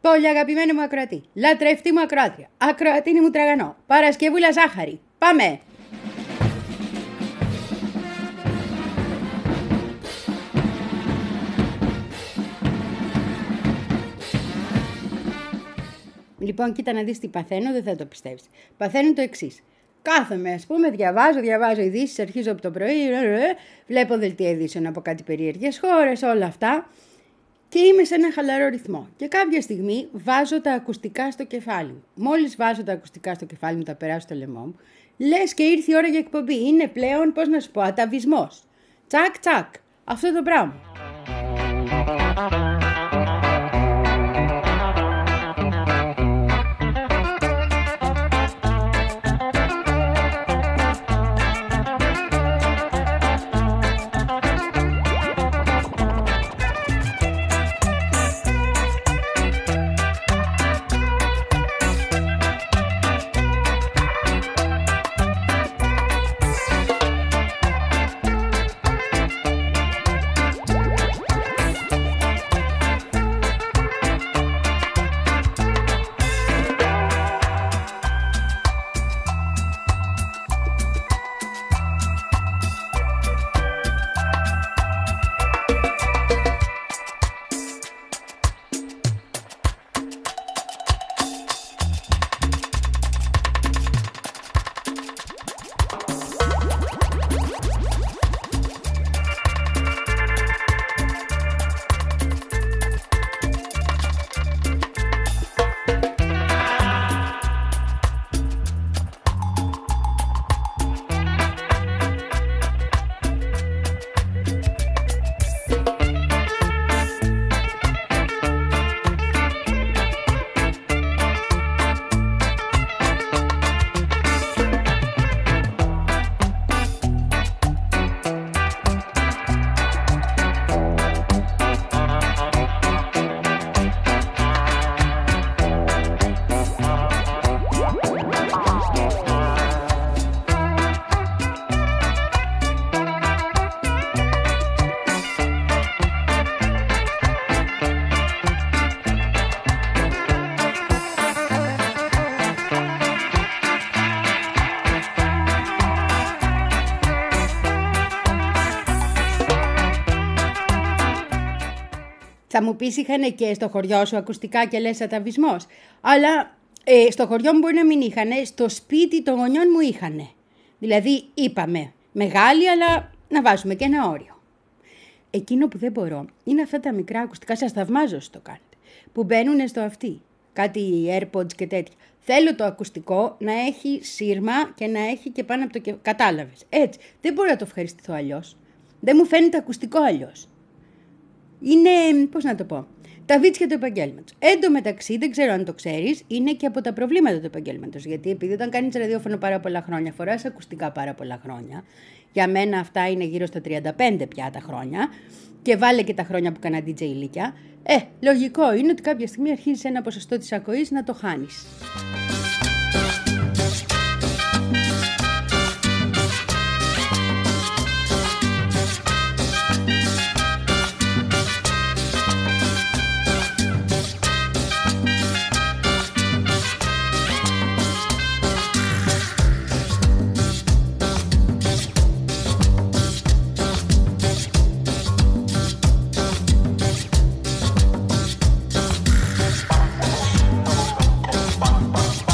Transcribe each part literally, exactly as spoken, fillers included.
Πολύ αγαπημένο μου ακροατή, λατρευτή μου ακροάτρια, ακροατίνη μου τραγανό, Παρασκευούλα ζάχαρη. Πάμε! Λοιπόν, κοίτα να δεις τι παθαίνω, δεν θα το πιστεύεις. Παθαίνω το εξής. Κάθομαι, ας πούμε, διαβάζω, διαβάζω ειδήσεις, αρχίζω από το πρωί, βλέπω δελτία ειδήσεων από κάτι περίεργες χώρες, όλα αυτά. Και είμαι σε ένα χαλαρό ρυθμό. Και κάποια στιγμή βάζω τα ακουστικά στο κεφάλι μου. Μόλις βάζω τα ακουστικά στο κεφάλι μου, τα περάσω στο λαιμό μου, λες και ήρθε η ώρα για εκπομπή. Είναι πλέον, πώς να σου πω, αταβισμός. Τσακ, τσακ. Αυτό το πράγμα. Θα μου πεις, είχανε και στο χωριό σου ακουστικά και λες αταβισμός. Αλλά ε, στο χωριό μου μπορεί να μην είχανε, στο σπίτι των γονιών μου είχανε. Δηλαδή είπαμε, μεγάλη, αλλά να βάζουμε και ένα όριο. Εκείνο που δεν μπορώ είναι αυτά τα μικρά ακουστικά, σας θαυμάζω όσοι το κάνετε, που μπαίνουν στο αυτί. Κάτι AirPods και τέτοια. Θέλω το ακουστικό να έχει σύρμα και να έχει και πάνω από το κεφάλι. Κατάλαβες. Έτσι. Δεν μπορώ να το ευχαριστηθώ αλλιώς. Δεν μου φαίνεται ακουστικό αλλιώς. Είναι, πώς να το πω, τα βίτσια του επαγγέλματος. Εν τω μεταξύ, δεν ξέρω αν το ξέρεις, είναι και από τα προβλήματα του επαγγέλματος. Γιατί επειδή όταν κάνεις ραδιόφωνο πάρα πολλά χρόνια, φοράς ακουστικά πάρα πολλά χρόνια. Για μένα αυτά είναι γύρω στα τριάντα πέντε πια τα χρόνια. Και βάλε και τα χρόνια που κάνα ντι τζέι ηλικία. Ε, λογικό είναι ότι κάποια στιγμή αρχίζεις ένα ποσοστό της ακοής να το χάνεις. Bye.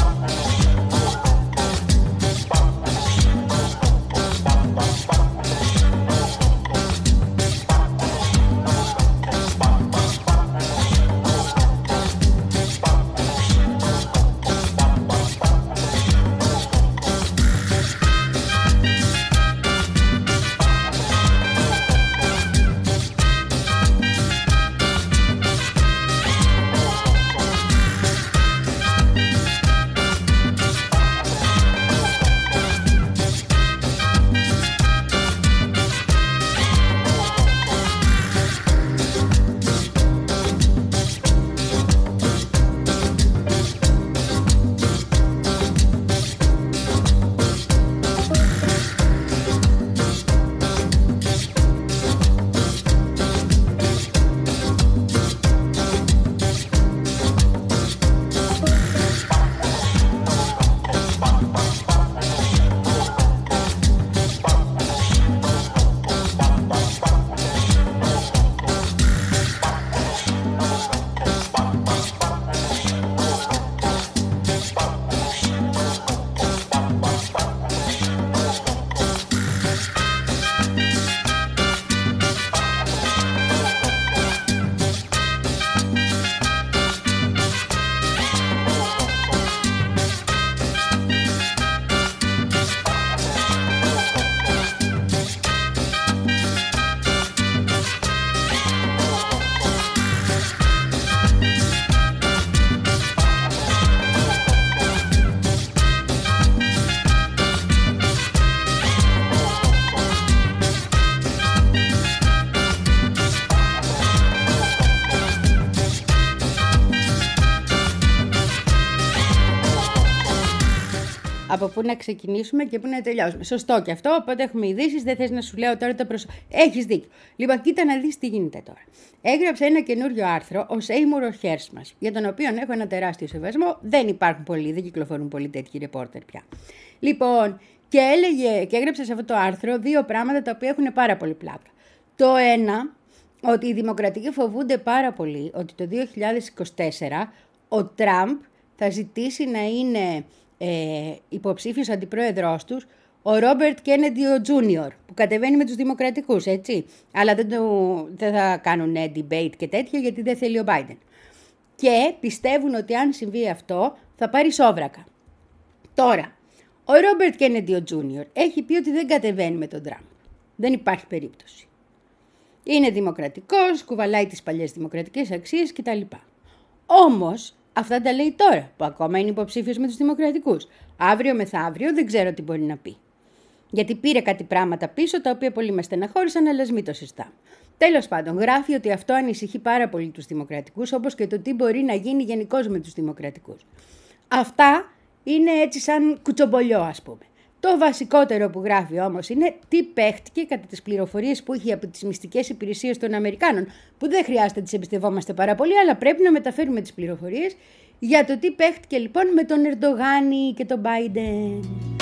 από πού να ξεκινήσουμε και πού να τελειώσουμε. Σωστό και αυτό, οπότε έχουμε ειδήσεις, δεν θες να σου λέω τώρα τα προσωπικά. Έχεις δίκιο. Λοιπόν, κοίτα να δεις τι γίνεται τώρα. Έγραψε ένα καινούριο άρθρο ο Σέιμουρ ο Χέρσμας, για τον οποίο έχω ένα τεράστιο σεβασμό. Δεν υπάρχουν πολλοί, δεν κυκλοφορούν πολλοί τέτοιοι ρεπόρτερ πια. Λοιπόν, και έλεγε και έγραψε σε αυτό το άρθρο δύο πράγματα τα οποία έχουν πάρα πολύ πλάκα. Το ένα, ότι οι δημοκρατικοί φοβούνται πάρα πολύ ότι το δύο χιλιάδες είκοσι τέσσερα ο Τραμπ θα ζητήσει να είναι ε, υποψήφιος αντιπρόεδρος τους ο Ρόμπερτ Κέννεντι ο Τζούνιορ, που κατεβαίνει με τους δημοκρατικούς, έτσι. Αλλά δεν, το, δεν θα κάνουν debate και τέτοια, γιατί δεν θέλει ο Biden. Και πιστεύουν ότι αν συμβεί αυτό θα πάρει σόβρακα. Τώρα, ο Ρόμπερτ Κέννεντι ο Τζούνιορ έχει πει ότι δεν κατεβαίνει με τον Τραμπ. Δεν υπάρχει περίπτωση. Είναι δημοκρατικός, κουβαλάει τις παλιές δημοκρατικές αξίες κτλ. Όμως, αυτά τα λέει τώρα, που ακόμα είναι υποψήφιος με τους δημοκρατικούς. Αύριο μεθαύριο δεν ξέρω τι μπορεί να πει. Γιατί πήρε κάτι πράγματα πίσω, τα οποία πολύ με στεναχώρησαν, αλλά μην το συζητάμε. Τέλος πάντων, γράφει ότι αυτό ανησυχεί πάρα πολύ τους δημοκρατικούς, όπως και το τι μπορεί να γίνει γενικώς με τους δημοκρατικούς. Αυτά είναι έτσι σαν κουτσομπολιό, ας πούμε. Το βασικότερο που γράφει όμως είναι τι παίχτηκε κατά τις πληροφορίες που είχε από τις μυστικές υπηρεσίες των Αμερικάνων, που δεν χρειάζεται να τις εμπιστευόμαστε πάρα πολύ, αλλά πρέπει να μεταφέρουμε τις πληροφορίες για το τι παίχτηκε λοιπόν με τον Ερντογάνη και τον Biden.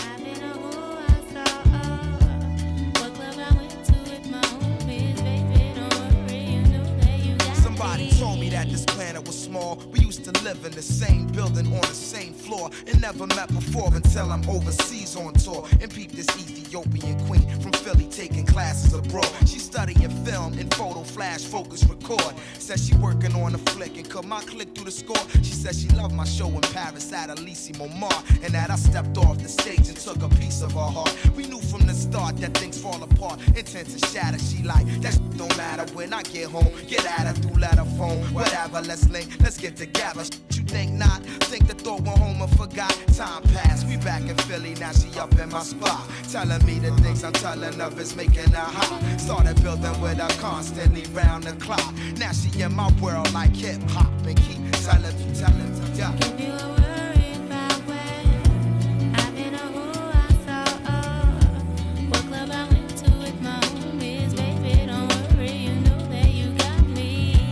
This planet was small. We used to live in the same building on the same floor and never met before until I'm overseas on tour and peep this Ethiopian queen from Philly taking classes abroad. She studying film and photo flash focus record. Says she working on a flick and cut my click through the score. She says she loved my show in Paris at Elysée Montmartre and that I stepped off the stage and took a piece of her heart. We knew from the start that things fall apart, intent to shatter. She like that don't matter when I get home. Get at her through letter phone. Whatever, let's link, let's get together. You think not? Think the thought went home and forgot. Time passed, we back in Philly, now she up in my spot. Telling me the things I'm telling her is making her hot. Started building with her constantly round the clock. Now she in my world like hip hop and keep telling me, telling me, yeah. Give you a worry about when I've been a who I saw, uh, what club I went to with my homies, baby, don't worry, you know that you got me.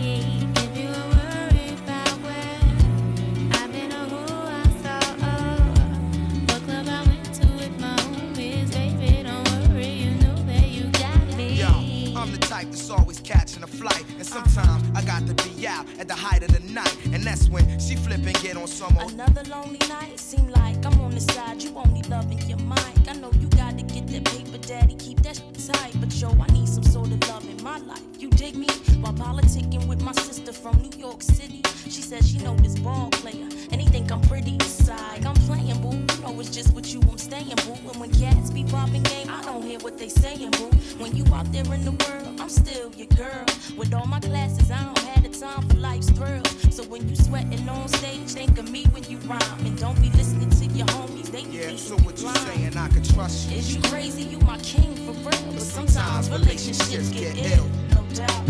Give you a worry about when I've been a who I saw, uh, what club I went to with my homies, baby, don't worry, you know that you got me. Yo, I'm the type that's always catching a flight, and sometimes I got to be out at the height of the night, and that's when she flip and get on some old. Another lonely night, seem like I'm on the side, you only loving your mic. I know you gotta get that paper, daddy, keep that shit tight, but yo, I need some sort of love in my life. You dig me? While politicking with my sister from New York City, she says she know this ball player, and he think I'm pretty inside. I'm playing, boo, you know it's just with you I'm staying, boo. And when cats be popping game, I don't hear what they saying, boo. When you out there in the world, I'm still your girl. With all my classes, I don't have the time for life's thrills. So when you sweating on stage, think of me when you rhyme, and don't be listening to your homies. They be Yeah, so what you blind. saying? I can trust you. Is you crazy? You my king for real. But sometimes relationships get ill, no doubt.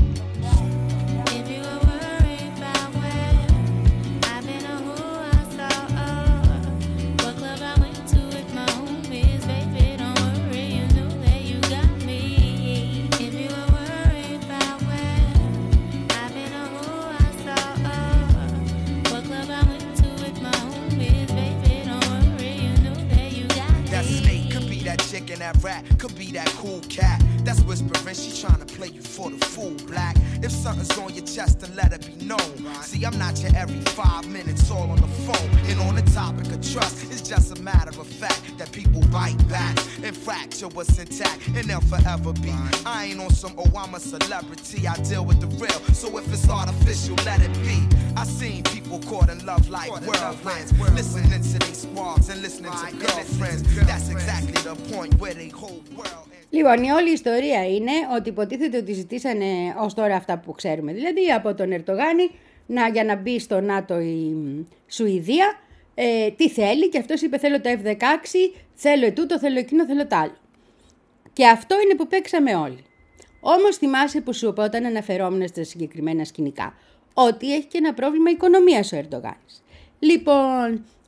If you were worried about when I've been a who I saw, uh, what club I went to with my homies, baby, don't worry, you know that you got me. If you were worried about when I've been a who I saw, uh, what club I went to with my homies, baby, don't worry, you know that you got me. That snake could be that chick and that rat, could be that cool cat. That's whispering, she tryna play you for the fool, black. If something's on your chest, then let it be known. See, I'm not your every five minutes all on the phone. And on the topic of trust, it's just a matter of fact that people bite back and fracture what's intact, and they'll forever be. I ain't on some, oh, I'm a celebrity, I deal with the real. So if it's artificial, let it be. I seen people caught in love like whirlwinds, listening to their squads and listening to girlfriends. That's exactly the point where they whole world ends. Λοιπόν, η όλη ιστορία είναι ότι υποτίθεται ότι ζητήσανε ως τώρα αυτά που ξέρουμε. Δηλαδή από τον Ερντογάνη να, για να μπει στο ΝΑΤΟ η Σουηδία, ε, τι θέλει, και αυτός είπε θέλω τα εφ δεκαέξι, θέλω ετούτο, θέλω εκείνο, θέλω τ' άλλο. Και αυτό είναι που παίξαμε όλοι. Όμως θυμάσαι που σου είπα όταν αναφερόμουν στα συγκεκριμένα σκηνικά, ότι έχει και ένα πρόβλημα οικονομίας ο Ερντογάνης. Λοιπόν,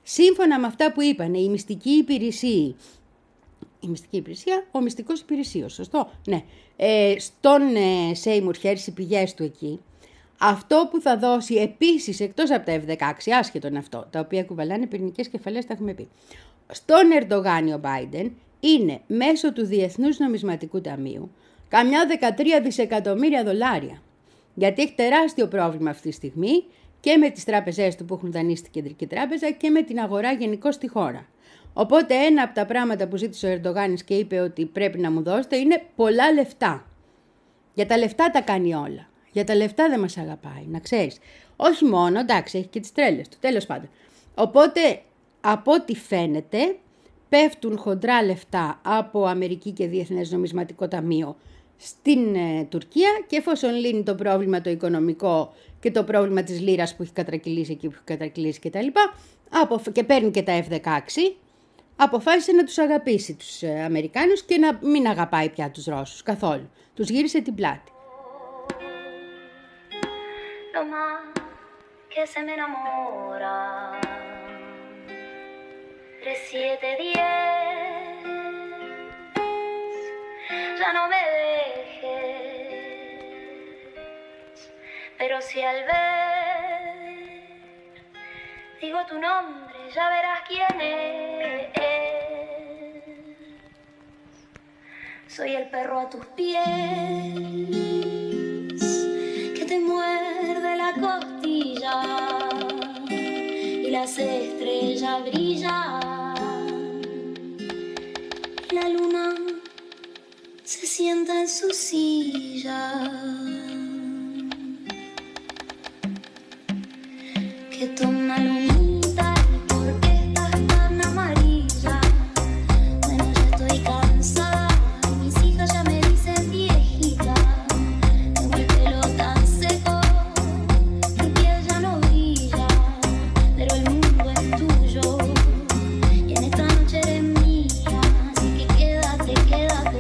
σύμφωνα με αυτά που είπαν η μυστική υπηρεσία, η μυστική υπηρεσία, ο μυστικός υπηρεσίος, σωστό, ναι, ε, στον ε, Σέιμουρ Χέρς, οι πηγές του εκεί, αυτό που θα δώσει επίσης, εκτός από τα εφ δεκαέξι, άσχετο είναι αυτό, τα οποία κουβαλάνε πυρηνικές κεφαλές, τα έχουμε πει, στον Ερντογάν ο Μπάιντεν, είναι μέσω του Διεθνούς Νομισματικού Ταμείου καμιά δεκατρία δισεκατομμύρια δολάρια. Γιατί έχει τεράστιο πρόβλημα αυτή τη στιγμή και με τις τράπεζές του που έχουν δανείσει στην Κεντρική Τράπεζα και με την αγορά γενικώς στη χώρα. Οπότε ένα από τα πράγματα που ζήτησε ο Ερντογάνης και είπε ότι πρέπει να μου δώσετε είναι πολλά λεφτά. Για τα λεφτά τα κάνει όλα. Για τα λεφτά δεν μας αγαπάει, να ξέρεις. Όχι μόνο, εντάξει, έχει και τις τρέλες του, τέλος πάντων. Οπότε, από ό,τι φαίνεται, πέφτουν χοντρά λεφτά από Αμερική και Διεθνές Νομισματικό Ταμείο στην ε, Τουρκία και εφόσον λύνει το πρόβλημα το οικονομικό και το πρόβλημα της λίρας που έχει κατρακυλήσει εκεί που έχει κατρακυλήσει και τα λοιπά, από, και παίρνει και τα εφ δεκαέξι, αποφάσισε να τους αγαπήσει τους ε, Αμερικάνους και να μην αγαπάει πια τους Ρώσους καθόλου. Τους γύρισε την πλάτη. Ya no me dejes, pero si al ver digo tu nombre ya verás quién es. Soy el perro a tus pies que te muerde la costilla y las estrellas brillan y la luna se sienta en su silla. Que toma lunita, ¿por qué estás tan amarilla? Bueno, ya estoy cansada, mis hijas ya me dicen viejita. Tengo el pelo tan seco, mi piel ya no brilla, pero el mundo es tuyo y en esta noche eres mía, así que quédate, quédate.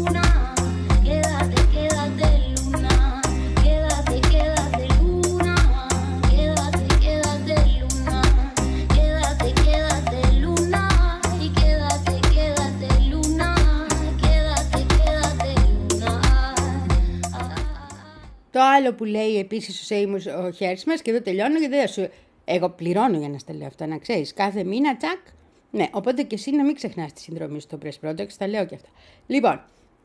Το άλλο που λέει επίσης ο Σέιμουρ ο Χέρς μας, και εδώ τελειώνω γιατί δεν σου... Εγώ πληρώνω για να στα λέω αυτά, να ξέρεις. Κάθε μήνα τσακ. Ναι, οπότε και εσύ να μην ξεχνάς τη συνδρομή στο Press Project, τα λέω και αυτά. Λοιπόν,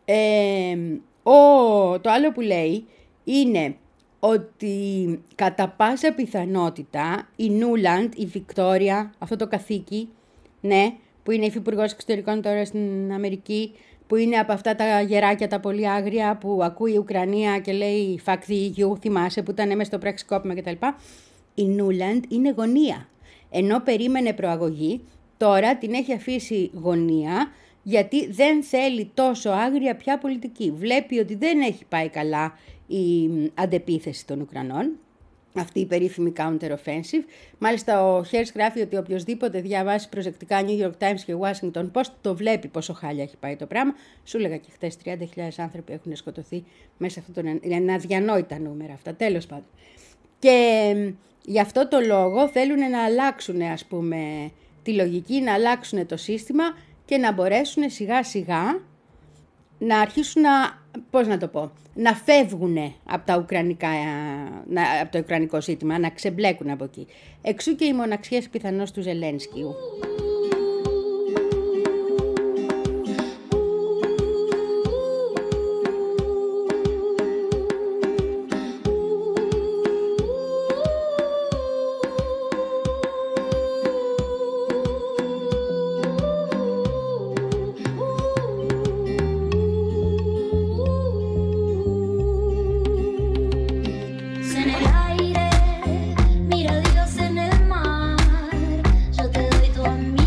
ε, ο, το άλλο που λέει είναι ότι κατά πάσα πιθανότητα η Νούλαντ, η Βικτόρια, αυτό το καθήκη, ναι, που είναι υφυπουργός εξωτερικών τώρα στην Αμερική, που είναι από αυτά τα γεράκια τα πολύ άγρια που ακούει η Ουκρανία και λέει fuck the ι γιου, θυμάσαι που ήταν μέσα στο πραξικόπημα κτλ. Η Νούλαντ είναι γωνία. Ενώ περίμενε προαγωγή, τώρα την έχει αφήσει γωνία γιατί δεν θέλει τόσο άγρια πια πολιτική. Βλέπει ότι δεν έχει πάει καλά η αντεπίθεση των Ουκρανών, αυτή η περίφημη counter-offensive. Μάλιστα ο Χέρς γράφει ότι οποιοσδήποτε διαβάσει προσεκτικά New York Times και Washington Post το βλέπει πόσο χάλια έχει πάει το πράγμα. Σου έλεγα και χθες τριάντα χιλιάδες άνθρωποι έχουν σκοτωθεί μέσα σε αυτόν τον... Είναι αδιανόητα νούμερα αυτά, τέλος πάντων. Και γι' αυτό το λόγο θέλουν να αλλάξουν, ας πούμε, τη λογική, να αλλάξουν το σύστημα και να μπορέσουν σιγά σιγά να αρχίσουν να, πώς να το πω, να φεύγουν από, τα ουκρανικά, από το ουκρανικό ζήτημα, να ξεμπλέκουν από εκεί. Εξού και οι μοναξιές πιθανώς του Ζελένσκιου. Mira Dios en el mar, yo te doy tu amor.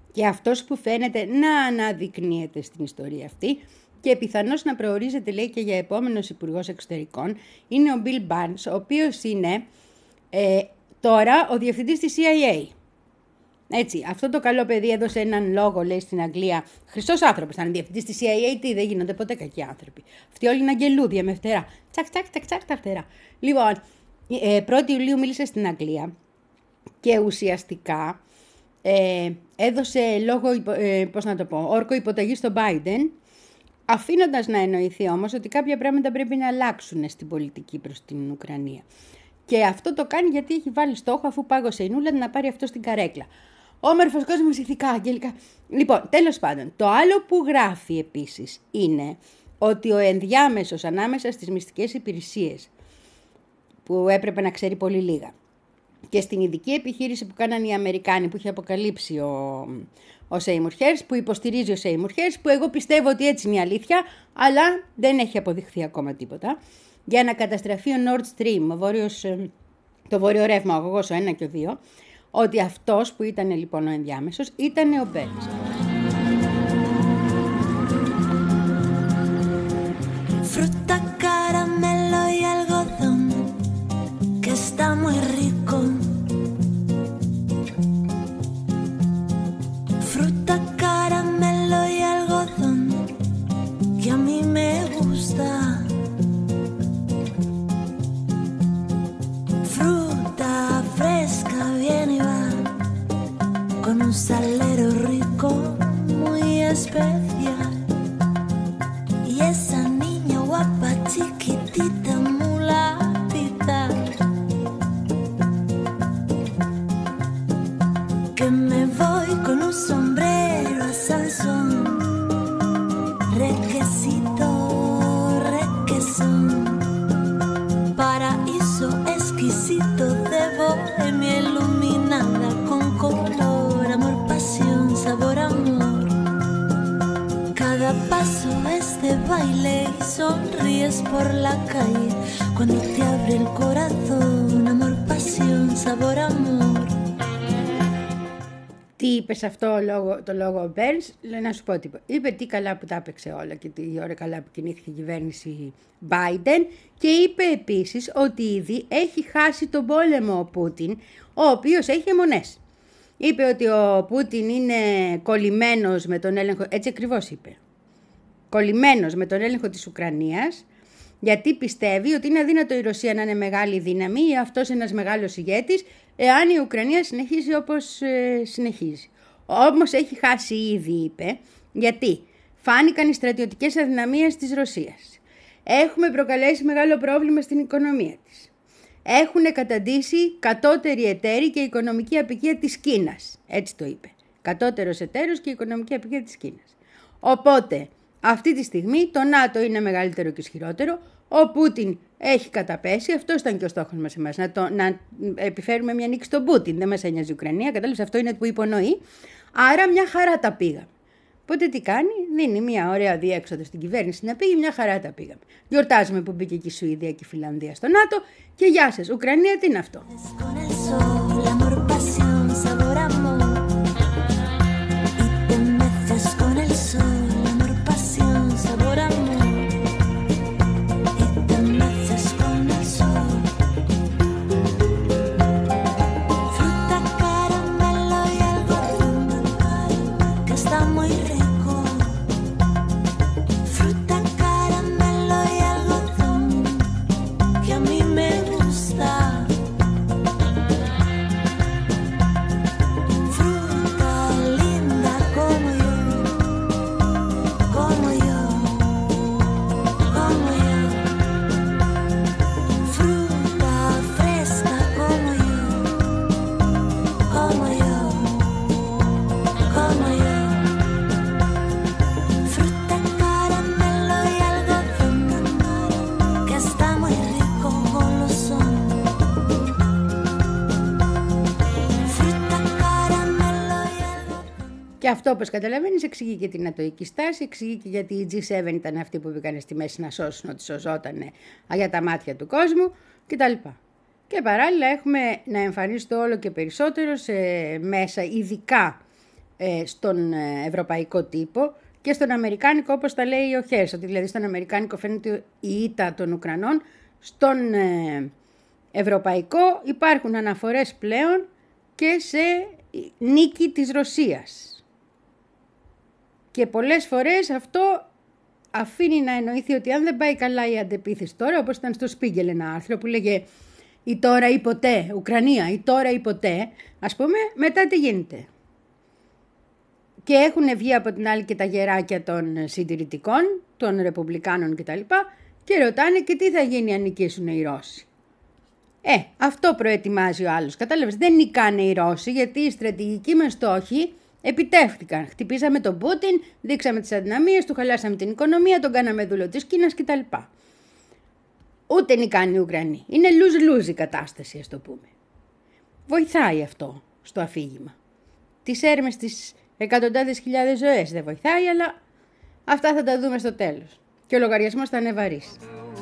Και αυτός που φαίνεται να αναδεικνύεται στην ιστορία αυτή και πιθανώς να προορίζεται, λέει, και για επόμενος υπουργός εξωτερικών, είναι ο Bill Barnes, ο οποίος είναι ε, τώρα ο διευθυντής της σι άι έι. Έτσι, αυτό το καλό παιδί έδωσε έναν λόγο, λέει, στην Αγγλία. Χρυσός άνθρωπος, ήταν διευθυντής της σι άι έι, τι, δεν γίνονται ποτέ κακοί άνθρωποι. Αυτοί όλοι είναι αγγελούδια με φτερά. Τσακ, τσακ, τσακ, τσακ, τα φτερά. Λοιπόν, ε, πρώτη Ιουλίου μίλησε στην Αγγλία και ουσιαστικά ε, έδωσε λόγο, ε, πώς να το πω, όρκο υποταγή στον Biden, αφήνοντας να εννοηθεί όμως ότι κάποια πράγματα πρέπει να αλλάξουν στην πολιτική προς την Ουκρανία. Και αυτό το κάνει γιατί έχει βάλει στόχο, αφού πάγωσε η Νούλα, να πάρει αυτό στην καρέκλα. Όμορφος κόσμος, ηθικά, αγγελικά. Λοιπόν, τέλος πάντων, το άλλο που γράφει επίσης είναι ότι ο ενδιάμεσος ανάμεσα στις μυστικές υπηρεσίες, που έπρεπε να ξέρει πολύ λίγα, και στην ειδική επιχείρηση που κάνανε οι Αμερικάνοι, που είχε αποκαλύψει ο, ο Seymour Hersh, που υποστηρίζει ο Seymour Hersh, που εγώ πιστεύω ότι έτσι είναι η αλήθεια, αλλά δεν έχει αποδειχθεί ακόμα τίποτα, για να καταστραφεί ο Nord Stream, ο βόρειος, το βόρειο ρεύμα, ο αγωγός ο ένα και ο δύο, ότι αυτός που ήταν λοιπόν ο ενδιάμεσος ήταν ο Μπέρνς. Fruta, caramelo y algodón, que está muy rico. Fruta, caramelo y algodón, que a mí me gusta. Fruta fresca viene y va, con un salero rico, muy especial. Y esa niña guapa, chiquitita, mulatita, que me voy con un sombrero a Sansón, requesito, requesón, paraíso exquisito de bohemia iluminada con color, amor, pasión, sabor, amor. Cada paso es de baile y sonríes por la calle cuando te abre el corazón, amor, pasión, sabor, amor. Τι είπε σε αυτό λόγο, το λόγο ο Μπέρνς, λέει να σου πω τίποτα. Είπε τι καλά που τα έπαιξε όλα και τι ώρα καλά που κινήθηκε η κυβέρνηση Biden, και είπε επίσης ότι ήδη έχει χάσει τον πόλεμο ο Πούτιν, ο οποίος έχει αιμονές. Είπε ότι ο Πούτιν είναι κολλημένος με τον έλεγχο, έτσι ακριβώς είπε, κολλημένος με τον έλεγχο της Ουκρανίας, γιατί πιστεύει ότι είναι αδύνατο η Ρωσία να είναι μεγάλη δύναμη ή αυτός ένας μεγάλος ηγέτης, εάν η Ουκρανία συνεχίζει όπως ε, συνεχίζει. Όμως έχει χάσει ήδη, είπε, γιατί φάνηκαν οι στρατιωτικές αδυναμίες της Ρωσίας. Έχουμε προκαλέσει μεγάλο πρόβλημα στην οικονομία της. Έχουν καταντήσει κατώτεροι εταίροι και οικονομική απικία της Κίνας. Έτσι το είπε. Κατώτερος εταίρος και οικονομική απικία της Κίνας. Οπότε, αυτή τη στιγμή το ΝΑΤΟ είναι μεγαλύτερο και ισχυρότερο. Ο Πούτιν έχει καταπέσει. Αυτό ήταν και ο στόχος μας εμάς. Να, το, να επιφέρουμε μια νίκη στον Πούτιν. Δεν μας ένοιαζε η Ουκρανία. Κατάλαβες, αυτό είναι που υπονοεί. Άρα μια χαρά τα πήγαμε. Οπότε τι κάνει, δίνει μια ωραία διέξοδο στην κυβέρνηση να πήγε, μια χαρά τα πήγαμε. Γιορτάζουμε που μπήκε και η Σουηδία και η Φιλανδία στο ΝΑΤΟ και γεια σας. Ουκρανία, τι είναι αυτό. Και αυτό, όπως καταλαβαίνεις, εξηγεί και την ατοική στάση, εξηγεί και γιατί οι τζι σέβεν ήταν αυτοί που μπήκαν στη μέση να σώσουν ότι σωζότανε για τα μάτια του κόσμου κτλ. Και παράλληλα έχουμε να εμφανίζεται όλο και περισσότερο σε μέσα, ειδικά ε, στον ε, ευρωπαϊκό τύπο και στον αμερικάνικο, όπως τα λέει ο Χέρς, ότι δηλαδή στον αμερικάνικο φαίνεται η ήττα των Ουκρανών, στον ε, ευρωπαϊκό υπάρχουν αναφορές πλέον και σε νίκη της Ρωσίας. Και πολλές φορές αυτό αφήνει να εννοηθεί ότι αν δεν πάει καλά η αντεπίθεση τώρα, όπως ήταν στο Σπίγκελ ένα άρθρο που λέγε «Η τώρα ή ποτέ, Ουκρανία, η τώρα ή ποτέ», ας πούμε, μετά τι γίνεται. Και έχουν βγει από την άλλη και τα γεράκια των συντηρητικών, των ρεπουμπλικάνων κτλ. Και ρωτάνε και τι θα γίνει αν νικήσουν οι Ρώσοι. Ε, αυτό προετοιμάζει ο άλλος. Κατάλαβες, δεν νικάνε οι Ρώσοι γιατί οι στρατηγικοί μας στόχοι επιτεύχθηκαν. Χτυπήσαμε τον Πούτιν, δείξαμε τις αδυναμίες του, χαλάσαμε την οικονομία, τον κάναμε δούλο της Κίνας κτλ. Ούτε νικάνε οι Ουκρανοί. Είναι lose-lose η κατάσταση, ας το πούμε. Βοηθάει αυτό στο αφήγημα. Τις έρμες της εκατοντάδες χιλιάδες ζωές δεν βοηθάει, αλλά αυτά θα τα δούμε στο τέλος. Και ο λογαριασμός θα είναι βαρύς.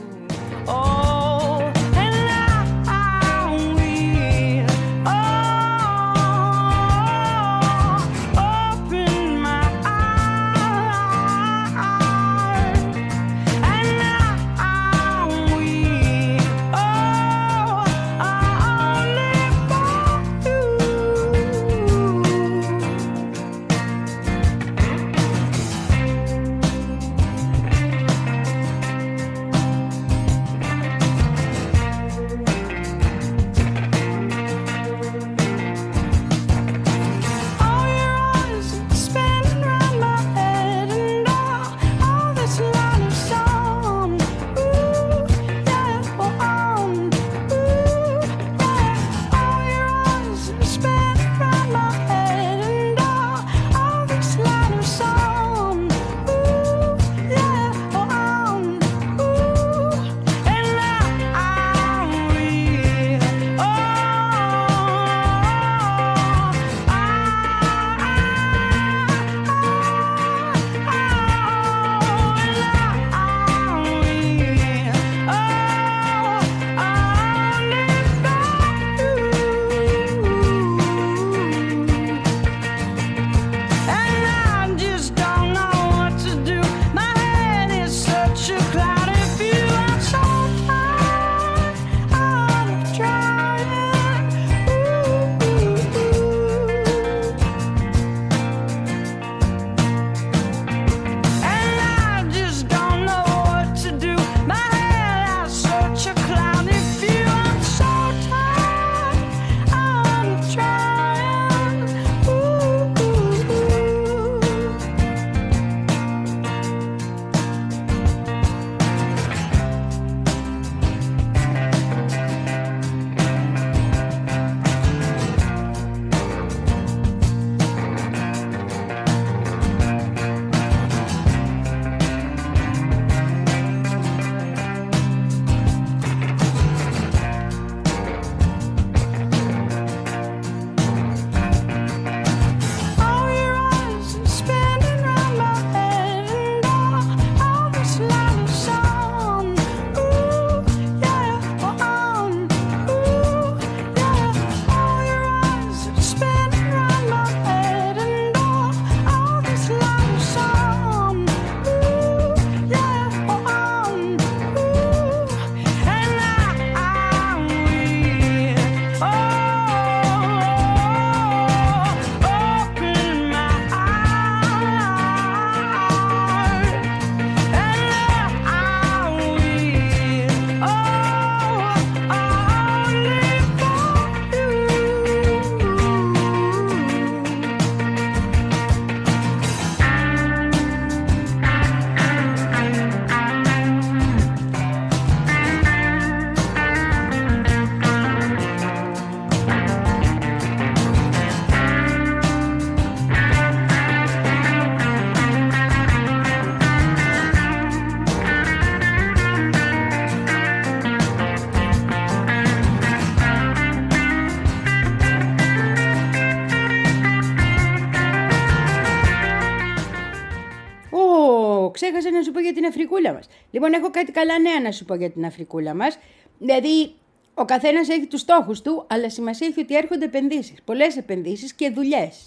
Ξέχασα να σου πω για την Αφρικούλα μας. Λοιπόν, έχω κάτι καλά νέα να σου πω για την Αφρικούλα μας. Δηλαδή, ο καθένας έχει τους στόχους του, αλλά σημασία έχει ότι έρχονται επενδύσεις. Πολλές επενδύσεις και δουλειές.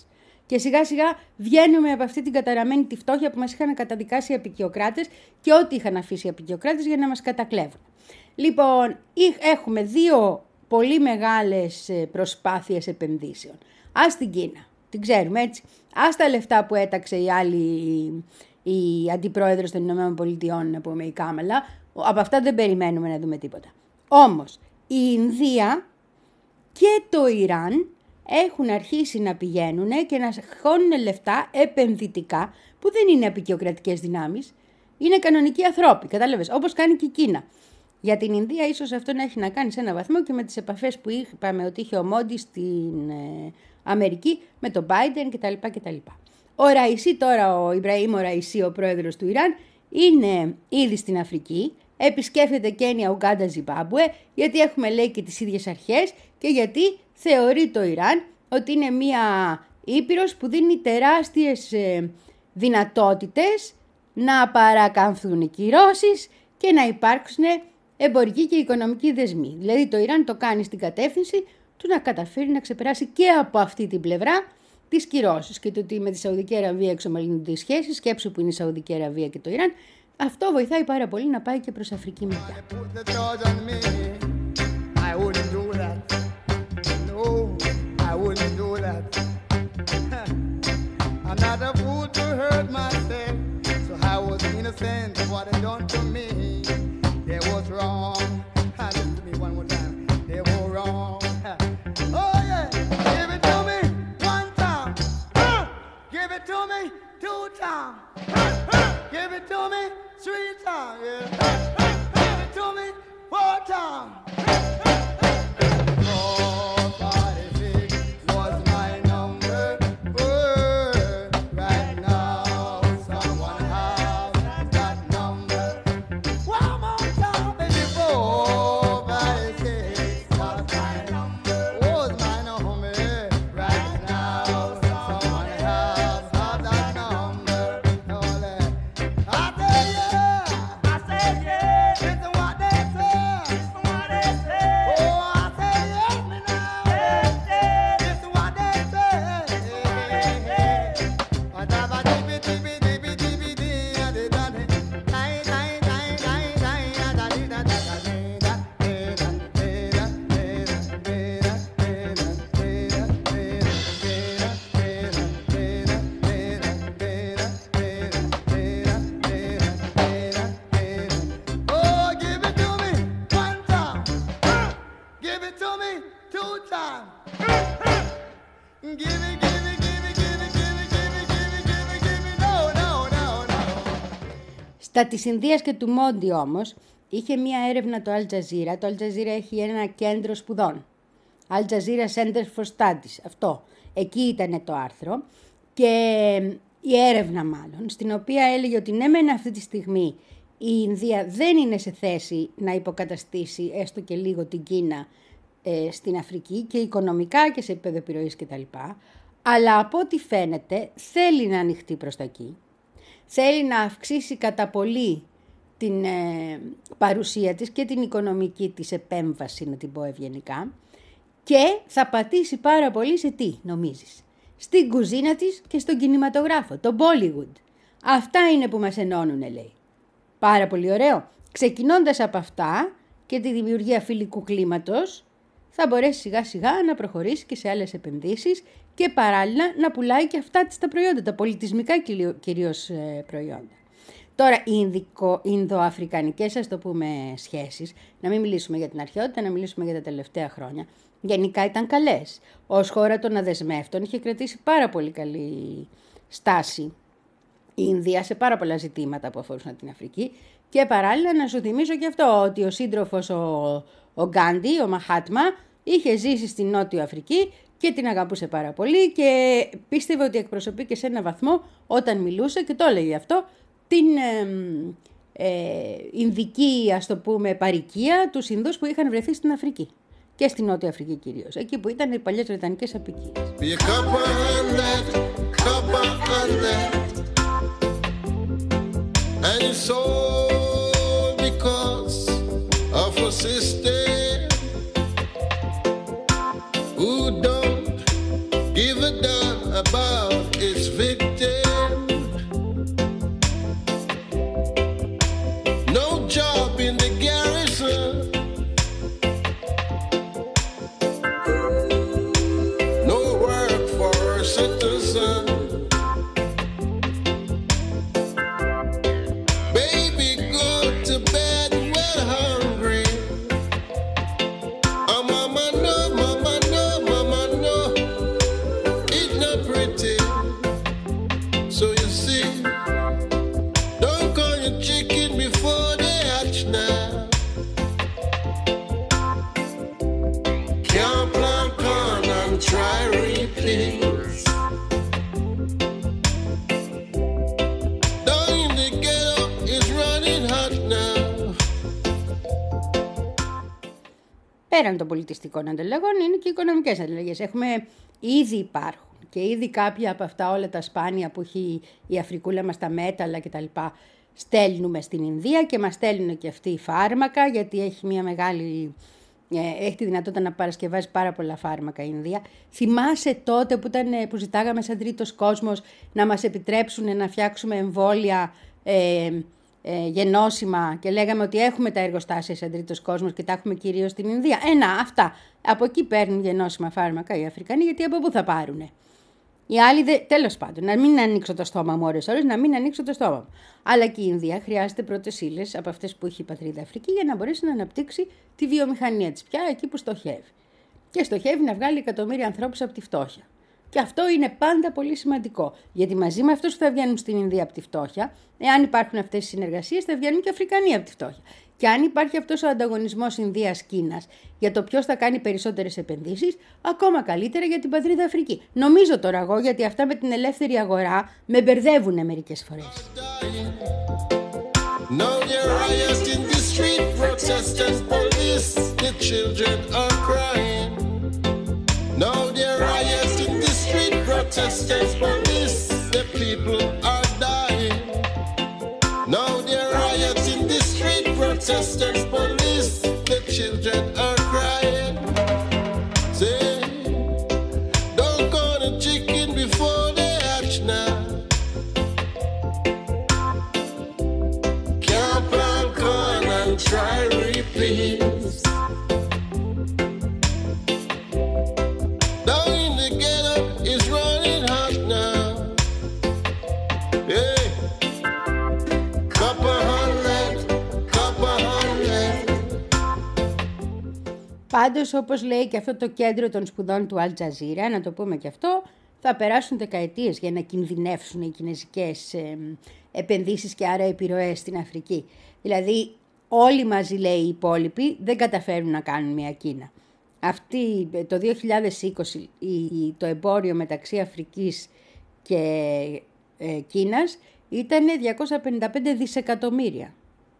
Και σιγά σιγά βγαίνουμε από αυτή την καταραμένη τη φτώχεια που μας είχαν καταδικάσει οι αποικιοκράτες και ό,τι είχαν αφήσει οι αποικιοκράτες για να μας κατακλέβουν. Λοιπόν, έχουμε δύο πολύ μεγάλες προσπάθειες επενδύσεων. Ας την Κίνα, την ξέρουμε έτσι. Ας τα λεφτά που έταξε η άλλη, η αντιπρόεδρος των Ηνωμένων Πολιτειών, να πούμε, η Κάμαλα, από αυτά δεν περιμένουμε να δούμε τίποτα. Όμως, η Ινδία και το Ιράν έχουν αρχίσει να πηγαίνουν και να χώνουν λεφτά επενδυτικά, που δεν είναι αποικιοκρατικές δυνάμεις, είναι κανονικοί ανθρώποι, κατάλαβες, όπως κάνει και η Κίνα. Για την Ινδία ίσως αυτό να έχει να κάνει σε ένα βαθμό και με τις επαφές που είπαμε ότι είχε ο Μόντι στην ε, Αμερική με τον Biden κτλ. κτλ. Ο Ραϊσί τώρα, ο Ιμπραήμ ο Ραϊσί, ο πρόεδρος του Ιράν, είναι ήδη στην Αφρική, επισκέφτεται Κένια, Ουγκάντα, Ζιμπάμπουε, γιατί έχουμε λέει και τις ίδιες αρχές και γιατί θεωρεί το Ιράν ότι είναι μια ήπειρος που δίνει τεράστιες ε, δυνατότητες να παρακαμφθούν οι κυρώσεις και να υπάρξουν εμπορικοί και οικονομικοί δεσμοί. Δηλαδή το Ιράν το κάνει στην κατεύθυνση του να καταφέρει να ξεπεράσει και από αυτή την πλευρά τις κυρώσεις. Και το ότι με τη Σαουδική Αραβία εξομαλύνονται οι σχέσεις, σκέψου που είναι η Σαουδική Αραβία και το Ιράν, αυτό βοηθάει πάρα πολύ να πάει και προς Αφρική μεριά. They was wrong. Listen to me one more time. They were wrong. Oh yeah, give it to me one time. Give it to me two times. Give it to me three times. Yeah. Give it to me four times. Στα της Ινδίας και του Μόντι όμως είχε μία έρευνα το Al Jazeera. Το Al Jazeera έχει ένα κέντρο σπουδών. Al Jazeera Center for Studies. Αυτό. Εκεί ήταν το άρθρο και η έρευνα μάλλον, στην οποία έλεγε ότι ναι μεν αυτή τη στιγμή η Ινδία δεν είναι σε θέση να υποκαταστήσει έστω και λίγο την Κίνα ε, στην Αφρική και οικονομικά και σε επίπεδο επιρροής κτλ. Αλλά από ό,τι φαίνεται θέλει να ανοιχτεί προς τα εκεί. Θέλει να αυξήσει κατά πολύ την ε, παρουσία της και την οικονομική της επέμβαση, να την πω ευγενικά, και θα πατήσει πάρα πολύ σε τι νομίζεις? Στην κουζίνα της και στον κινηματογράφο, το Bollywood. Αυτά είναι που μας ενώνουν, λέει. Πάρα πολύ ωραίο. Ξεκινώντας από αυτά και τη δημιουργία φιλικού κλίματος, θα μπορέσει σιγά σιγά να προχωρήσει και σε άλλες επενδύσεις και παράλληλα να πουλάει και αυτά τα προϊόντα, τα πολιτισμικά κυρίως προϊόντα. Τώρα, οι Ινδικο, Ινδοαφρικανικές, ας το πούμε, σχέσεις, να μην μιλήσουμε για την αρχαιότητα, να μιλήσουμε για τα τελευταία χρόνια, γενικά ήταν καλές. Ως χώρα των αδεσμεύτων είχε κρατήσει πάρα πολύ καλή στάση η Ινδία σε πάρα πολλά ζητήματα που αφορούσαν την Αφρική και παράλληλα να σου θυμίσω και αυτό, ότι ο σύντροφος ο, ο Γκάντι, ο Μαχάτμα, είχε ζήσει στην Νότιο Αφρική και την αγαπούσε πάρα πολύ και πίστευε ότι εκπροσωπεί και σε ένα βαθμό όταν μιλούσε και το έλεγε αυτό, την ε, ε, Ινδική, ας το πούμε, παροικία τους Ινδούς που είχαν βρεθεί στην Αφρική και στην Νότια Αφρική κυρίως, εκεί που ήταν οι παλιές Βρετανικές αποικίες. Who don't give a damn about πέραν των πολιτιστικών ανταλλαγών είναι και οι οικονομικές ανταλλαγές. Έχουμε, ήδη υπάρχουν και ήδη κάποια από αυτά όλα τα σπάνια που έχει η Αφρικούλα μας, τα μέταλλα κτλ. Στέλνουμε στην Ινδία και μας στέλνουν και αυτοί φάρμακα, γιατί έχει μια μεγάλη... έχει τη δυνατότητα να παρασκευάζει πάρα πολλά φάρμακα η Ινδία. Θυμάσαι τότε που, ήταν, που ζητάγαμε σαν τρίτος κόσμος να μας επιτρέψουν να φτιάξουμε εμβόλια ε, ε, γενώσιμα και λέγαμε ότι έχουμε τα εργοστάσια σαν τρίτος κόσμος και τα έχουμε κυρίως στην Ινδία. Ε, να, αυτά. Από εκεί παίρνουν γενώσιμα φάρμακα οι Αφρικανοί, γιατί από πού θα πάρουνε. Οι άλλοι, δε... τέλος πάντων, να μην ανοίξω το στόμα μου ώρες ώρες, να μην ανοίξω το στόμα μου. Αλλά και η Ινδία χρειάζεται πρώτες ύλες από αυτές που έχει η πατρίδα Αφρική για να μπορέσει να αναπτύξει τη βιομηχανία της πια εκεί που στοχεύει. Και στοχεύει να βγάλει εκατομμύρια ανθρώπους από τη φτώχεια. Και αυτό είναι πάντα πολύ σημαντικό. Γιατί μαζί με αυτούς που θα βγαίνουν στην Ινδία από τη φτώχεια, εάν υπάρχουν αυτές οι συνεργασίες, θα βγαίνουν και Αφρικανοί από τη φτώχεια. Και αν υπάρχει αυτός ο ανταγωνισμός Ινδίας-Κίνας για το ποιος θα κάνει περισσότερες επενδύσεις, ακόμα καλύτερα για την πατρίδα Αφρική. Νομίζω τώρα εγώ, γιατί αυτά με την ελεύθερη αγορά με μπερδεύουν μερικές φορές. Protesters, police, the children are crying. Say, don't call the chicken before they hatch now. Can't plant corn and try repeat. Down in the ghetto is running hot now. Hey, copper hundred. Πάντως, όπως λέει και αυτό το κέντρο των σπουδών του Al Jazeera, να το πούμε και αυτό, θα περάσουν δεκαετίες για να κινδυνεύσουν οι κινέζικες ε, επενδύσεις και άρα επιρροές στην Αφρική. Δηλαδή, όλοι μαζί, λέει, οι υπόλοιποι δεν καταφέρουν να κάνουν μια Κίνα. Αυτή, το δύο χιλιάδες είκοσι το εμπόριο μεταξύ Αφρικής και ε, Κίνας ήταν διακόσια πενήντα πέντε δισεκατομμύρια.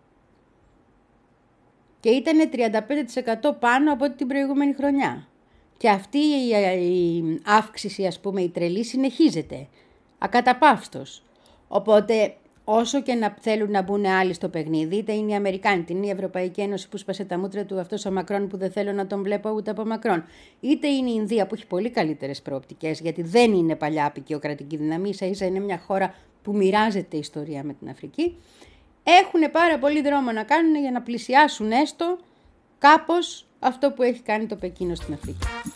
Και ήταν τριάντα πέντε τοις εκατό πάνω από την προηγούμενη χρονιά. Και αυτή η, η αύξηση, ας πούμε, η τρελή συνεχίζεται, ακαταπαύστος. Οπότε, όσο και να θέλουν να μπουν άλλοι στο παιχνίδι, είτε είναι οι Αμερικάνοι, είτε είναι η Ευρωπαϊκή Ένωση που σπάσε τα μούτρα του αυτός ο Μακρόν που δεν θέλω να τον βλέπω ούτε από Μακρόν, είτε είναι η Ινδία που έχει πολύ καλύτερες προοπτικές, γιατί δεν είναι παλιά απεικιοκρατική δύναμη, ίσα ίσα είναι μια χώρα που μοιράζεται ιστορία με την Αφρική. Έχουν πάρα πολύ δρόμο να κάνουν για να πλησιάσουν έστω κάπως αυτό που έχει κάνει το Πεκίνο στην Αφρική.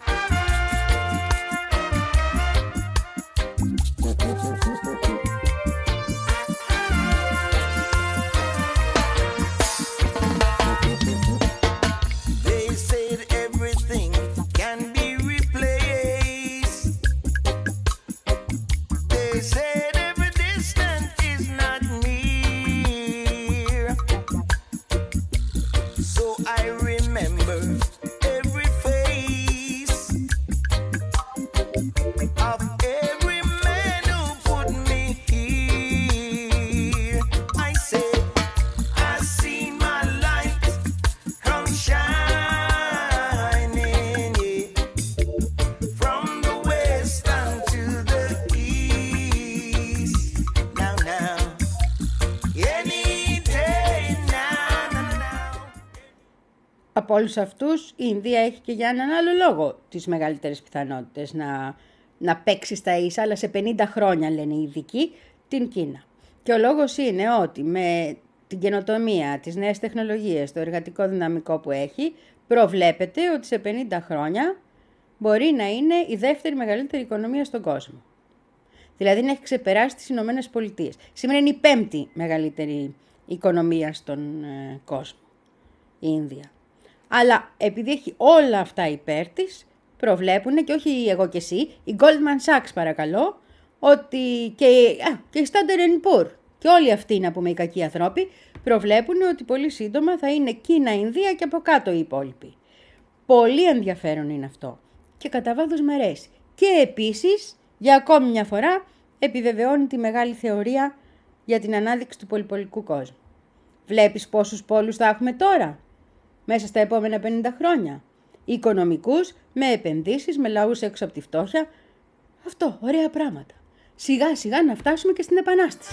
Από όλους αυτούς η Ινδία έχει και για έναν άλλο λόγο τις μεγαλύτερες πιθανότητες να, να παίξει στα ίσα, αλλά σε πενήντα χρόνια λένε οι ειδικοί, την Κίνα. Και ο λόγος είναι ότι με την καινοτομία, τις νέες τεχνολογίες, το εργατικό δυναμικό που έχει, προβλέπεται ότι σε πενήντα χρόνια μπορεί να είναι η δεύτερη μεγαλύτερη οικονομία στον κόσμο. Δηλαδή να έχει ξεπεράσει τις Ηνωμένες Πολιτείες. Σήμερα είναι η πέμπτη μεγαλύτερη οικονομία στον ε, κόσμο, η Ινδία. Αλλά επειδή έχει όλα αυτά υπέρ της, προβλέπουν, και όχι εγώ και εσύ, η Goldman Sachs παρακαλώ, ότι και, α, και η Standard and Poor's και όλοι αυτοί, να πούμε, οι κακοί ανθρώποι, προβλέπουν ότι πολύ σύντομα θα είναι Κίνα, Ινδία και από κάτω οι υπόλοιποι. Πολύ ενδιαφέρον είναι αυτό και κατά βάθος μ' αρέσει. Και επίσης, για ακόμη μια φορά, επιβεβαιώνει τη μεγάλη θεωρία για την ανάδειξη του πολυπολικού κόσμου. Βλέπεις πόσους πόλους θα έχουμε τώρα, μέσα στα επόμενα πενήντα χρόνια. οικονομικούς, με επενδύσεις, με λαούς έξω από τη φτώχεια. Αυτό, ωραία πράγματα. Σιγά σιγά να φτάσουμε και στην Επανάσταση.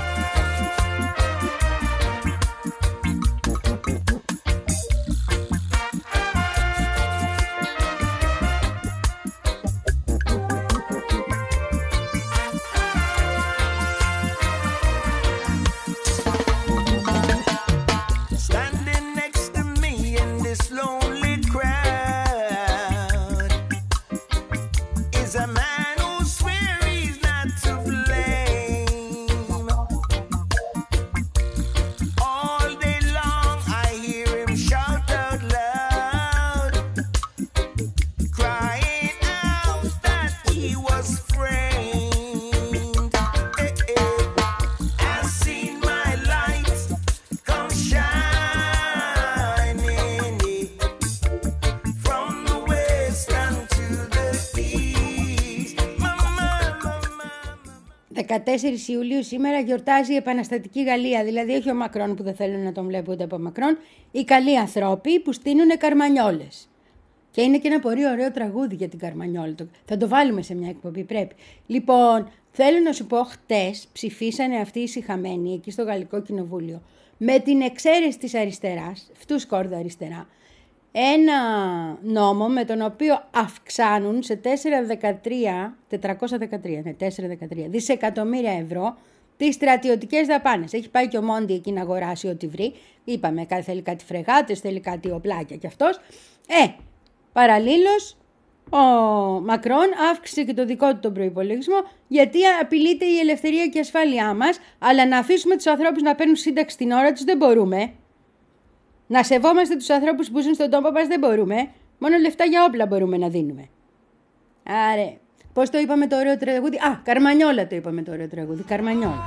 δεκατέσσερις Ιουλίου σήμερα γιορτάζει η επαναστατική Γαλλία, δηλαδή όχι ο Μακρόν που δεν θέλω να τον βλέπω ούτε από Μακρόν, οι καλοί ανθρώποι που στείνουν καρμανιόλες. Και είναι και ένα πολύ ωραίο τραγούδι για την καρμανιόλα. Θα το βάλουμε σε μια εκπομπή, πρέπει. Λοιπόν, θέλω να σου πω, χτες ψηφίσανε αυτοί οι σιχαμένοι εκεί στο Γαλλικό Κοινοβούλιο, με την εξαίρεση της αριστεράς, φτού σκόρδα αριστερά, ένα νόμο με τον οποίο αυξάνουν σε τετρακόσια δεκατρία, τετρακόσια δεκατρία, ναι, τετρακόσια δεκατρία δισεκατομμύρια ευρώ τις στρατιωτικές δαπάνες. Έχει πάει και ο Μόντι εκεί να αγοράσει ό,τι βρει. Είπαμε, θέλει κάτι φρεγάτες, θέλει κάτι οπλάκια κι αυτός. Ε, παραλλήλως, ο Μακρόν αύξησε και το δικό του τον προϋπολογισμό, γιατί απειλείται η ελευθερία και η ασφάλειά μας, αλλά να αφήσουμε τους ανθρώπους να παίρνουν σύνταξη την ώρα τους δεν μπορούμε. Να σεβόμαστε τους ανθρώπους που ζουν στον τόπο μας δεν μπορούμε. Μόνο λεφτά για όπλα μπορούμε να δίνουμε. Άρα, πώς το είπαμε το ωραίο τραγούδι? Α, Καρμανιόλα το είπαμε το ωραίο τραγούδι. Καρμανιόλα.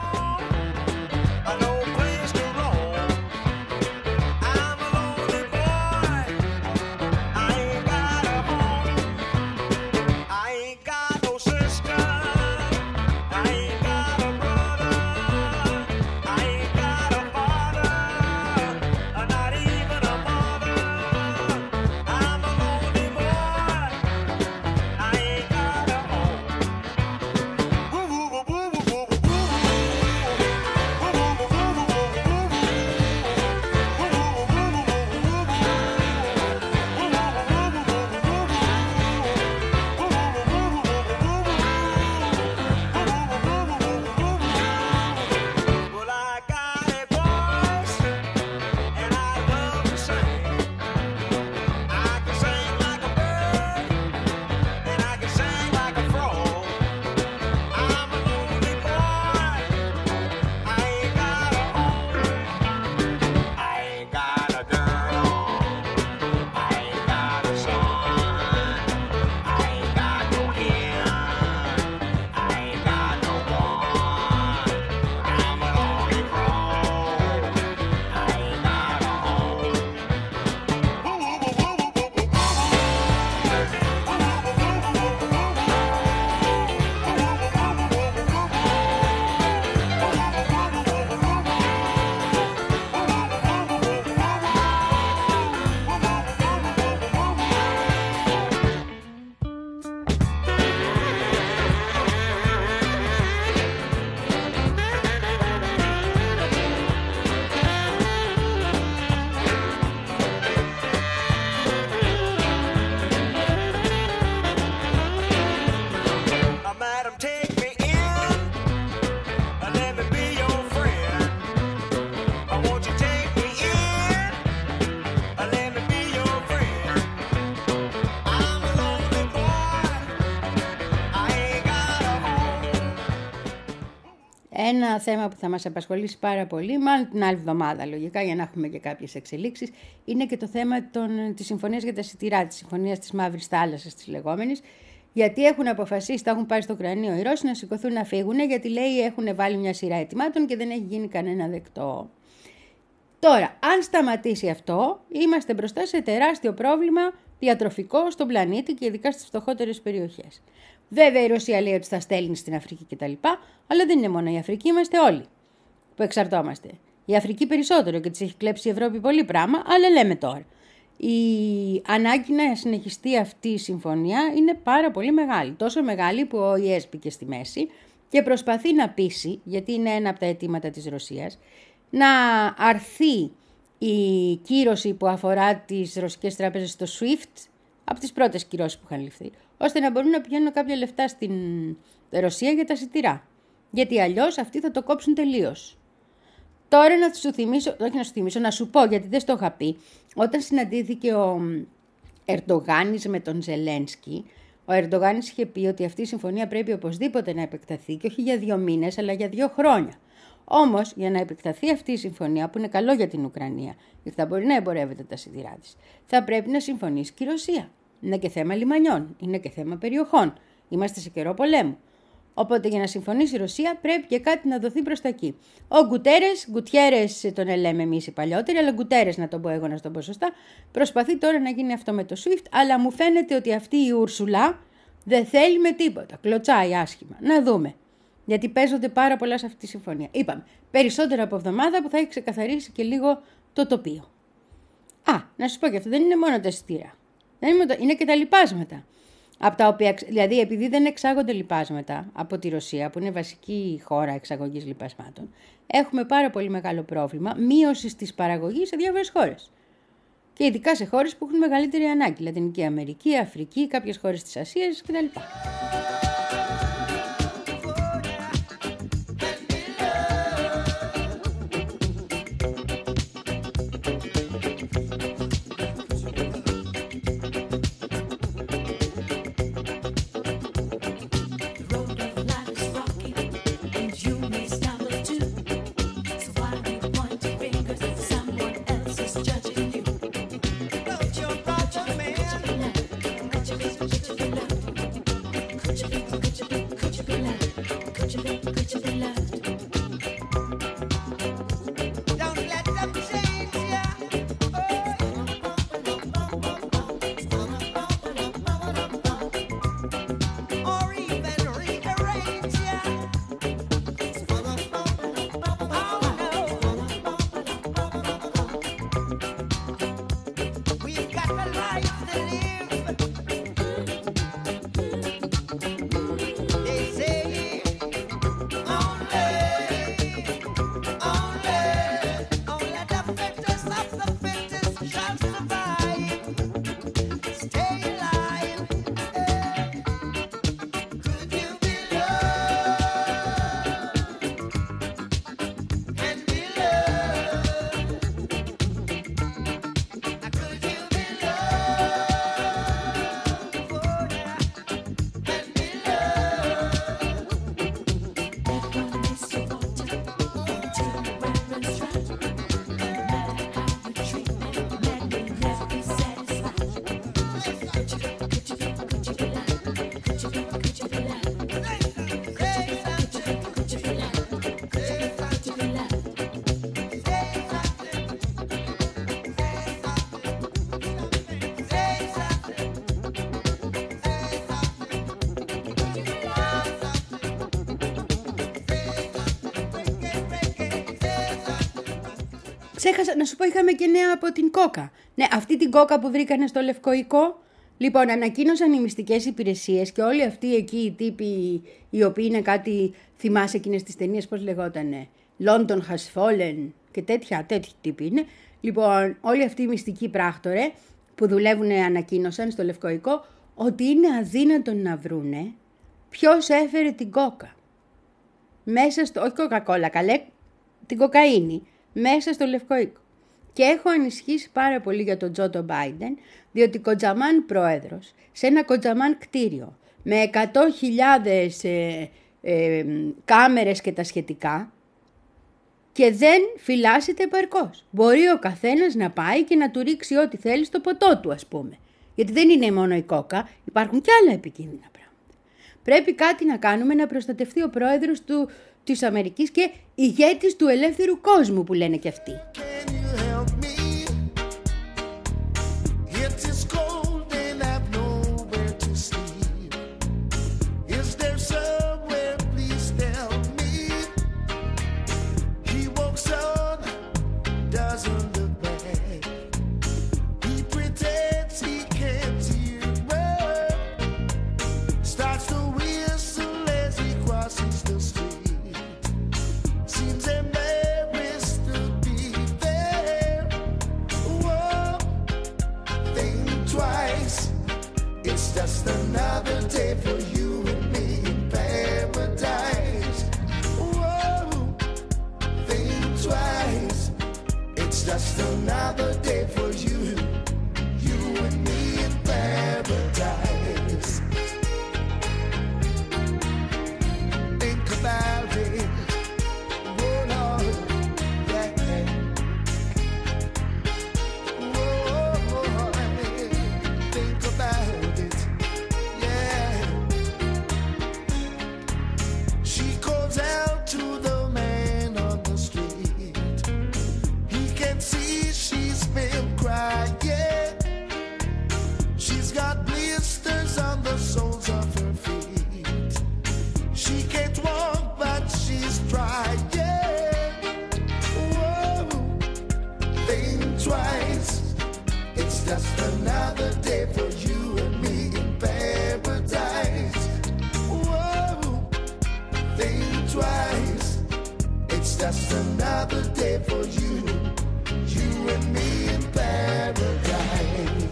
Ένα θέμα που θα μας απασχολήσει πάρα πολύ, μάλλον την άλλη εβδομάδα λογικά, για να έχουμε και κάποιες εξελίξεις, είναι και το θέμα των, της συμφωνίας για τα σιτηρά, της συμφωνίας της Μαύρης Θάλασσας της λεγόμενης, γιατί έχουν αποφασίσει, τα έχουν πάρει στο κρανίο οι Ρώσοι να σηκωθούν να φύγουν, γιατί λέει έχουν βάλει μια σειρά αιτημάτων και δεν έχει γίνει κανένα δεκτό. Τώρα, αν σταματήσει αυτό, είμαστε μπροστά σε τεράστιο πρόβλημα διατροφικό στον πλανήτη και ειδικά στις φτωχότερες περιοχές. Βέβαια η Ρωσία λέει ότι θα στέλνει στην Αφρική κτλ. Αλλά δεν είναι μόνο η Αφρική, είμαστε όλοι που εξαρτώμαστε. Η Αφρική περισσότερο και της έχει κλέψει η Ευρώπη πολύ πράγμα, αλλά λέμε τώρα. η ανάγκη να συνεχιστεί αυτή η συμφωνία είναι πάρα πολύ μεγάλη. Τόσο μεγάλη που ο ΙΕΣ μπήκε στη μέση και προσπαθεί να πείσει, γιατί είναι ένα από τα αιτήματα της Ρωσίας, να αρθεί η κύρωση που αφορά τις ρωσικές τράπεζες στο σουίφτ, από τις πρώτες κυρώσεις που είχαν ληφθεί, ώστε να μπορούν να πηγαίνουν κάποια λεφτά στην Ρωσία για τα σιτηρά. Γιατί αλλιώς αυτοί θα το κόψουν τελείως. Τώρα να σου θυμίσω, όχι να σου θυμίσω, να σου πω, γιατί δεν στο είχα πει, όταν συναντήθηκε ο Ερντογάνης με τον Ζελένσκι, ο Ερντογάνης είχε πει ότι αυτή η συμφωνία πρέπει οπωσδήποτε να επεκταθεί και όχι για δύο μήνες, αλλά για δύο χρόνια. Όμως, για να επεκταθεί αυτή η συμφωνία, που είναι καλό για την Ουκρανία, γιατί θα μπορεί να εμπορεύεται τα σιδηρά της, θα πρέπει να συμφωνήσει και η Ρωσία. Είναι και θέμα λιμανιών, είναι και θέμα περιοχών. Είμαστε σε καιρό πολέμου. Οπότε για να συμφωνήσει η Ρωσία πρέπει και κάτι να δοθεί προς τα εκεί. Ο Γκουτέρες, Γκουτιέρες τον λέμε εμείς οι παλιότεροι, αλλά Γκουτέρες να τον πω εγώ να τον πω σωστά, προσπαθεί τώρα να γίνει αυτό με το σουίφτ, αλλά μου φαίνεται ότι αυτή η Ούρσουλα δεν θέλει με τίποτα. Κλωτσάει άσχημα. Να δούμε. Γιατί παίζονται πάρα πολλά σε αυτή τη συμφωνία. Είπαμε, περισσότερα από εβδομάδα που θα έχει ξεκαθαρίσει και λίγο το τοπίο. Α, να σου πω και αυτό δεν είναι μόνο τα εισιτήρια. Είναι και τα λιπάσματα. Από τα οποία, δηλαδή, επειδή δεν εξάγονται λιπάσματα από τη Ρωσία, που είναι βασική χώρα εξαγωγής λιπασμάτων, έχουμε πάρα πολύ μεγάλο πρόβλημα μείωσης της παραγωγής σε διάφορες χώρες. Και ειδικά σε χώρες που έχουν μεγαλύτερη ανάγκη, Λατινική Αμερική, Αφρική, κάποιες χώρες της Ασίας κτλ. Ξέχασα να σου πω, είχαμε και νέα από την κόκα. Ναι, αυτή την κόκα που βρήκανε στο Λευκό Οικό. Λοιπόν, ανακοίνωσαν οι μυστικές υπηρεσίες και όλοι αυτοί εκεί οι τύποι οι οποίοι είναι κάτι, θυμάσαι εκείνες τις ταινίες, πώς λεγότανε, London has fallen και τέτοια, τέτοιοι τύποι είναι. Λοιπόν, όλοι αυτοί οι μυστικοί πράκτορε που δουλεύουν ανακοίνωσαν στο Λευκό Οικό ότι είναι αδύνατον να βρούνε ποιος έφερε την κόκα. Μέσα στο, όχι κοκακόλα, καλέ, την κοκαίνη, μέσα στο Λευκό Οίκο. Και έχω ανησυχήσει πάρα πολύ για τον Τζο Μπάιντεν, διότι Κοτζαμάν πρόεδρος, σε ένα Κοτζαμάν κτίριο, με εκατό χιλιάδες ε, ε, κάμερες και τα σχετικά, και δεν φυλάσσεται επαρκώς. Μπορεί ο καθένας να πάει και να του ρίξει ό,τι θέλει στο ποτό του, ας πούμε. Γιατί δεν είναι μόνο η κόκα, υπάρχουν και άλλα επικίνδυνα πράγματα. Πρέπει κάτι να κάνουμε να προστατευτεί ο πρόεδρος του, της Αμερικής και ηγέτης του ελεύθερου κόσμου που λένε και αυτοί. another day for you, you and me in paradise. Think about it. Oh Lord, yeah. Oh, think about it, yeah. She calls out to the man on the street. He can see she's been crying. She's got blisters on the soles of her feet. She can't walk, but she's trying. Whoa, think twice. It's just another day for you and me in paradise. Whoa, think twice. It's just another day for you, you and me in paradise.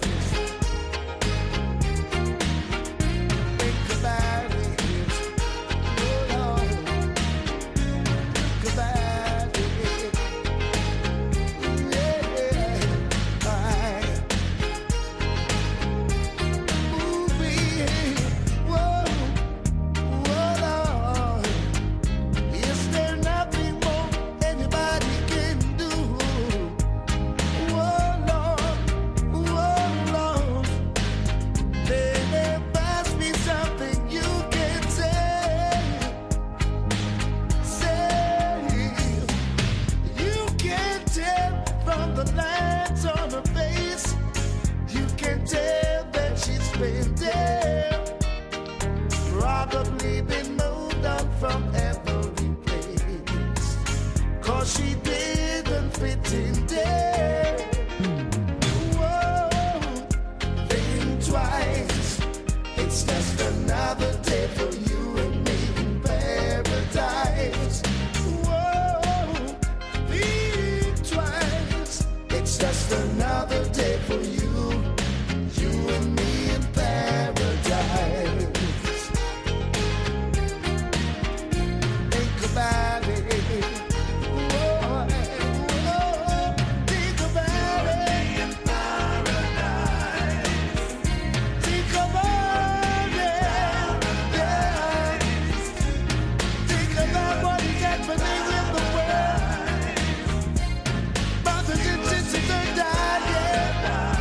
Think about it. Oh Lord, think about it. Yeah, I. Ooh, whoa, whoa, Lord. Is there nothing more anybody can do? Whoa, Lord, whoa, Lord. There must be something you can say. Say, you can tell from the lines on her face. You can tell that she's been there. Probably been moved on from every place, 'cause she didn't fit in there. Whoa, think twice. It's just another day for you and me in paradise. Whoa, think twice. It's just another day for you, you and me in paradise. Think about it. Whoa, whoa, think about it. In paradise. Think about it. Yeah. Think about what is happening in the world. Mothers and sisters are dying.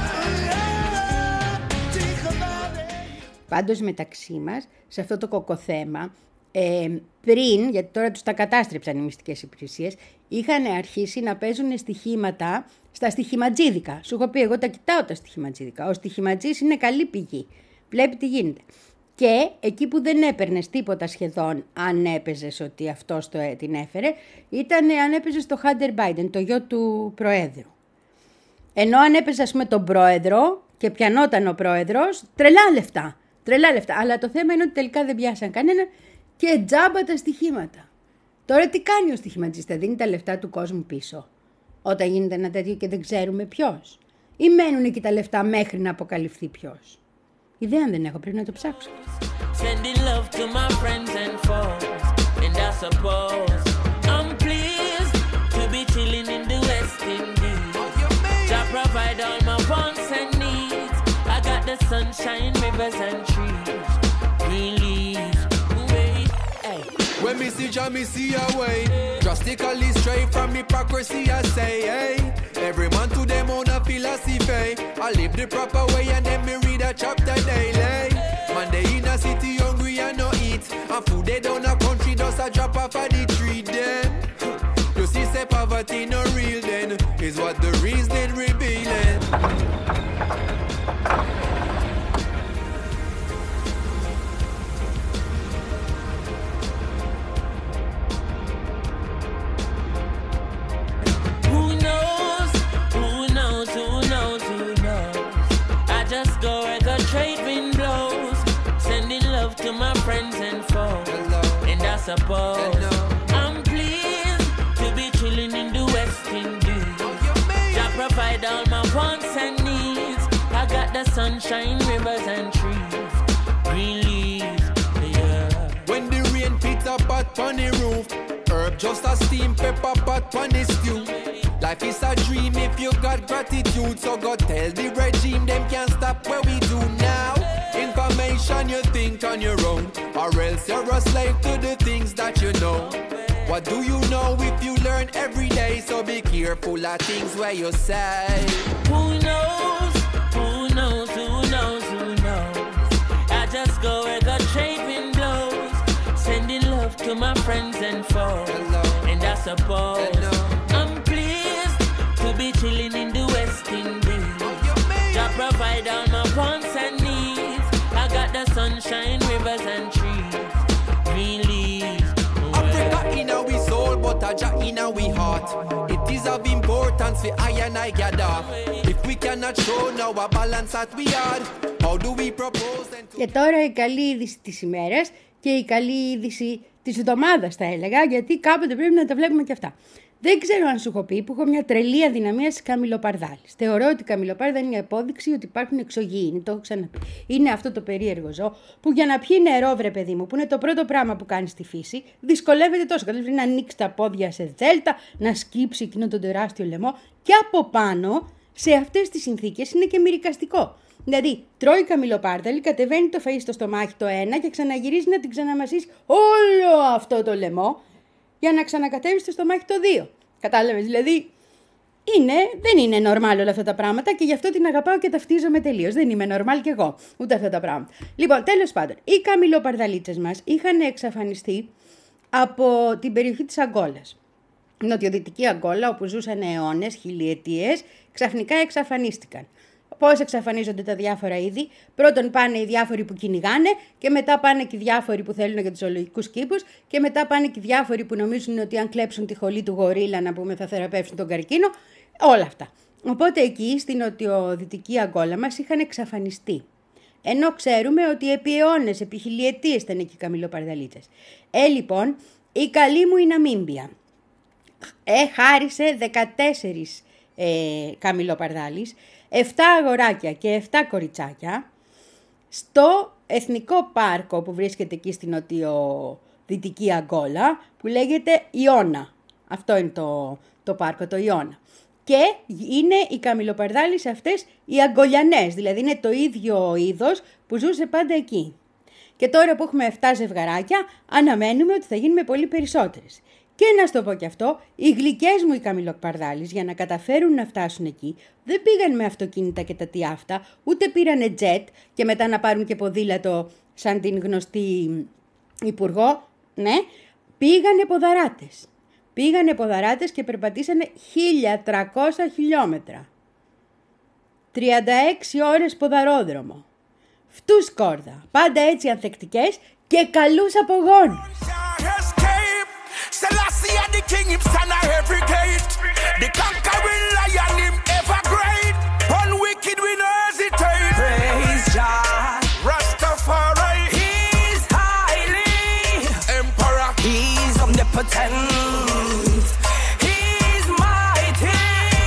Yeah. Think about it. Πάντως μεταξύ μας, σε αυτό το κοκοθέμα, ε, πριν, γιατί τώρα τους τα κατάστρεψαν οι μυστικές υπηρεσίες, είχαν αρχίσει να παίζουν στοιχήματα στα στοιχηματζίδικα. Σου έχω πει, εγώ τα κοιτάω τα στοιχηματζίδικα. Ο στοιχηματζής είναι καλή πηγή. Βλέπει τι γίνεται. Και εκεί που δεν έπαιρνες τίποτα σχεδόν, αν έπαιζες ότι αυτός το, την έφερε, ήταν αν έπαιζες το Hunter Biden, το γιο του Προέδρου. Ενώ αν έπαιζε, ας πούμε, τον πρόεδρο και πιανόταν ο πρόεδρος, τρελά λεφτά. Τρελά λεφτά. Αλλά το θέμα είναι ότι τελικά δεν πιάσαν κανένα και τζάμπα τα στοιχήματα. Τώρα τι κάνει ο στοιχηματζής, θα δίνει τα λεφτά του κόσμου πίσω όταν γίνεται ένα τέτοιο και δεν ξέρουμε ποιος? Ή μένουν εκεί τα λεφτά μέχρι να αποκαλυφθεί ποιος? Ιδέα δεν έχω, πρέπει να το ψάξω. Sending love to my friends and foes, and I suppose I'm pleased to be chilling in the West Indies. Jah provide all my wants and needs. I got the sunshine, rivers and trees. Green leaves, wait, hey. When me see Jah, me see a way. Drastically straight from hypocrisy, I say, hey. Every man to them own a philosophy. I live the proper way and then me read a chapter daily. Man, they in a city hungry and no eat. And food they down a country just a drop off of the tree then. You see say poverty no real then. Is what the reason revealing. To my friends and foes, hello. And I suppose hello. I'm pleased to be chilling in the West Indies. Jah provide all my wants and needs. I got the sunshine, rivers and trees, green leaves, yeah. When the rain pit up pot on the roof, herb just a steam pepper pot on the stew. Life is a dream if you got gratitude. So go tell the regime them can't stop what we do now. Information you think on your own, or else you're a slave to the things that you know. What do you know if you learn every day? So be careful of things where you say. Who knows? Who knows? Who knows? Who knows? I just go where the trade wind blows, sending love to my friends and foes. Hello. And I suppose Hello. I'm pleased to be chilling in the West Indies. Oh, you mean? Jah provide all my wants and needs. I got the sunshine, rivers and trees, green leaves. Africa in our soul, but a Jah in our heart. It is of importance for I and I gather. If we cannot show now a balance that we are, how do we propose and to... Και τώρα η καλή είδηση της ημέρας και η καλή είδηση της εβδομάδας θα έλεγα, γιατί κάποτε πρέπει να τα βλέπουμε και αυτά. Δεν ξέρω αν σου έχω πει που έχω μια τρελή αδυναμία στις καμιλοπαρδάλεις. Θεωρώ ότι η καμιλοπάρδα είναι μια απόδειξη ότι υπάρχουν εξωγήινοι, το έχω ξαναπεί. Είναι αυτό το περίεργο ζώο που για να πιει νερό, βρε παιδί μου, που είναι το πρώτο πράγμα που κάνει στη φύση, δυσκολεύεται τόσο. Καταλαβαίνει να ανοίξει τα πόδια σε δέλτα, να σκύψει εκείνο τον τεράστιο λαιμό και από πάνω σε αυτές τις συνθήκες είναι και μυρικαστικό. Δηλαδή, τρώει καμιλοπάρδαλη, κατεβαίνει το φαΐ στο στομάχι το ένα και ξαναγυρίζει να την ξαναμασίσει όλο αυτό το λαιμό για να ξανακατέβει στο στομάχι το δύο. Κατάλαβες, δηλαδή, είναι, δεν είναι normal όλα αυτά τα πράγματα και γι' αυτό την αγαπάω και ταυτίζομαι τελείως. Δεν είμαι normal κι εγώ, ούτε αυτά τα πράγματα. Λοιπόν, τέλος πάντων, οι καμιλοπαρδαλίτσες μας είχαν εξαφανιστεί από την περιοχή της Αγκόλας. Νοτιοδυτική Αγκόλα, όπου ζούσαν αιώνες, χιλιετίες, ξαφνικά εξαφανίστηκαν. Πώς εξαφανίζονται τα διάφορα είδη? Πρώτον πάνε οι διάφοροι που κυνηγάνε και μετά πάνε και οι διάφοροι που θέλουν για τους ζωολογικούς κήπους και μετά πάνε και οι διάφοροι που νομίζουν ότι αν κλέψουν τη χολή του γορίλα, να πούμε, θα θεραπεύσουν τον καρκίνο. Όλα αυτά. Οπότε εκεί στην νοτιοδυτική Αγκόλα μας είχαν εξαφανιστεί. Ενώ ξέρουμε ότι επί αιώνες, επί χιλιετίες ήταν εκεί οι καμιλοπαρδαλίτσες. Ε, λοιπόν, η καλή μου η Ναμίμπια ε, χάρισε δεκατέσσερις ε, καμιλοπαρδάλεις, επτά αγοράκια και επτά κοριτσάκια στο εθνικό πάρκο που βρίσκεται εκεί στην νοτιοδυτική Αγκόλα, που λέγεται Ιώνα. Αυτό είναι το, το πάρκο, το Ιώνα. Και είναι οι καμιλοπαρδάλεις αυτές οι αγκολιανές, δηλαδή είναι το ίδιο είδος που ζούσε πάντα εκεί. Και τώρα που έχουμε επτά ζευγαράκια, αναμένουμε ότι θα γίνουμε πολύ περισσότερες. Και να σου το πω και αυτό, οι γλυκές μου οι καμιλοπαρδάλεις για να καταφέρουν να φτάσουν εκεί δεν πήγαν με αυτοκίνητα και τα τι αυτά, ούτε πήρανε τζετ και μετά να πάρουν και ποδήλατο σαν την γνωστή υπουργό, ναι, πήγανε ποδαράτες. Πήγανε ποδαράτες και περπατήσανε χίλια τριακόσια χιλιόμετρα. τριάντα έξι ώρες ποδαρόδρομο. Φτούς κόρδα, πάντα έτσι ανθεκτικές και καλούς απογόνους. Selassie and the king, him stand a every gate. The conquering lion, him ever great. Unwicked, we no hesitate. Praise Jah, Rastafari. He's highly emperor. He's omnipotent. He's mighty.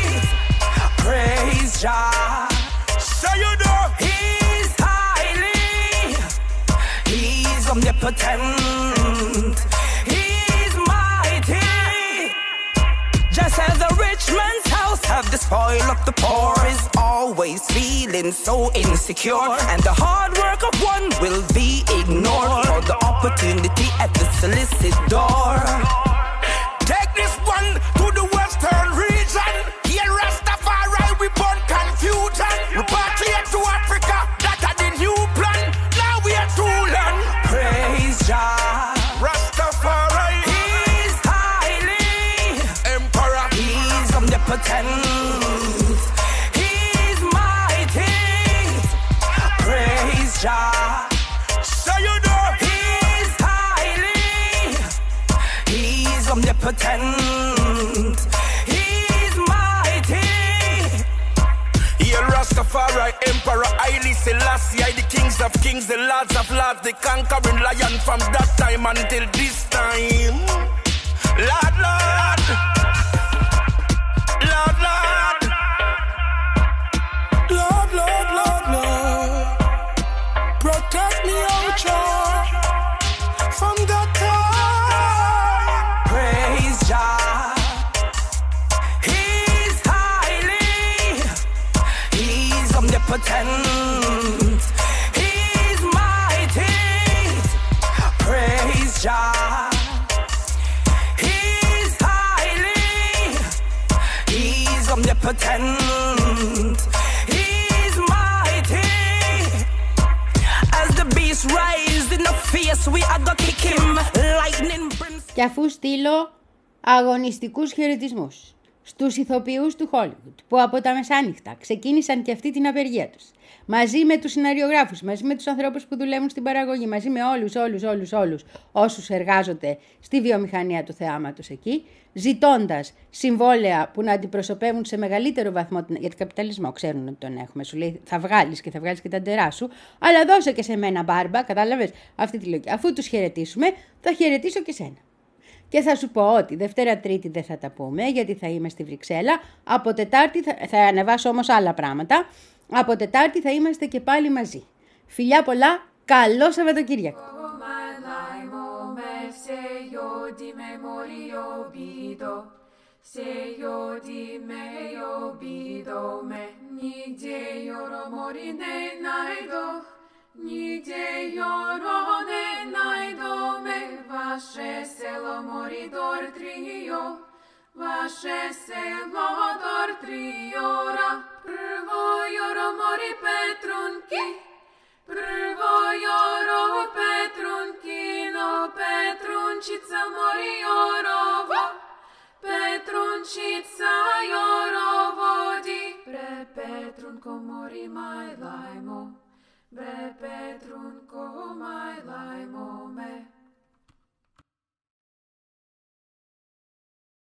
Praise Jah. So you know he's highly. He's omnipotent. Just as a rich man's house have the spoil of the poor is always feeling so insecure, and the hard work of one will be ignored for the opportunity at the solicit door. Take this one to the western region. Here Rastafari we born confusion. Repatriate to Africa, that are the new plan. Now we are to learn. Praise Jah, Rastafari. Omnipotent. He's mighty. Praise Jah. So you know he's highly. He's omnipotent. He's mighty. Hail Rastafari, Emperor Haile Selassie, the kings of kings, the lords of lords, the conquering lion from that time until this time. Lord, Lord. Lord, Lord, Lord, Lord, Lord, Lord, protect me, oh Lord, from the time. Praise Jah, He impotent. He's mighty. As the beast rises in the face, we are gonna kick him. Lightning brimstone. Και αφού στείλω αγωνιστικούς χαιρετισμούς στους ηθοποιούς του Hollywood που από τα μεσάνυχτα ξεκίνησαν και αυτή την απεργία τους, μαζί με τους σεναριογράφους, μαζί με τους ανθρώπους που δουλεύουν στην παραγωγή, μαζί με όλους, όλους, όλους, όλους όσους εργάζονται στη βιομηχανία του θεάματος εκεί, ζητώντας συμβόλαια που να αντιπροσωπεύουν σε μεγαλύτερο βαθμό, γιατί καπιταλισμό ξέρουν ότι τον έχουμε, σου λέει θα βγάλεις και θα βγάλεις και τα ντερά σου, αλλά δώσε και σε μένα μπάρμπα, κατάλαβες αυτή τη λογική. Αφού τους χαιρετήσουμε, θα χαιρετήσω και σένα. Και θα σου πω ότι Δευτέρα Τρίτη δεν θα τα πούμε, γιατί θα είμαι στη Βρυξέλλα. Από Τετάρτη θα, θα ανεβάσω όμως άλλα πράγματα. Από Τετάρτη θα είμαστε και πάλι μαζί. Φιλιά πολλά, καλό Σαββατοκύριακο. Nigdzie jorone najdome, wasze selo moridor trio, wasze selo dor triora. Prvo joro mori Petrunki, prvo joro Petrunki, no Petruncica mori jorovo, Petruncica jorovodi, pre Petrunko mori majlajmo. Bre Petrunko, my lajmo me.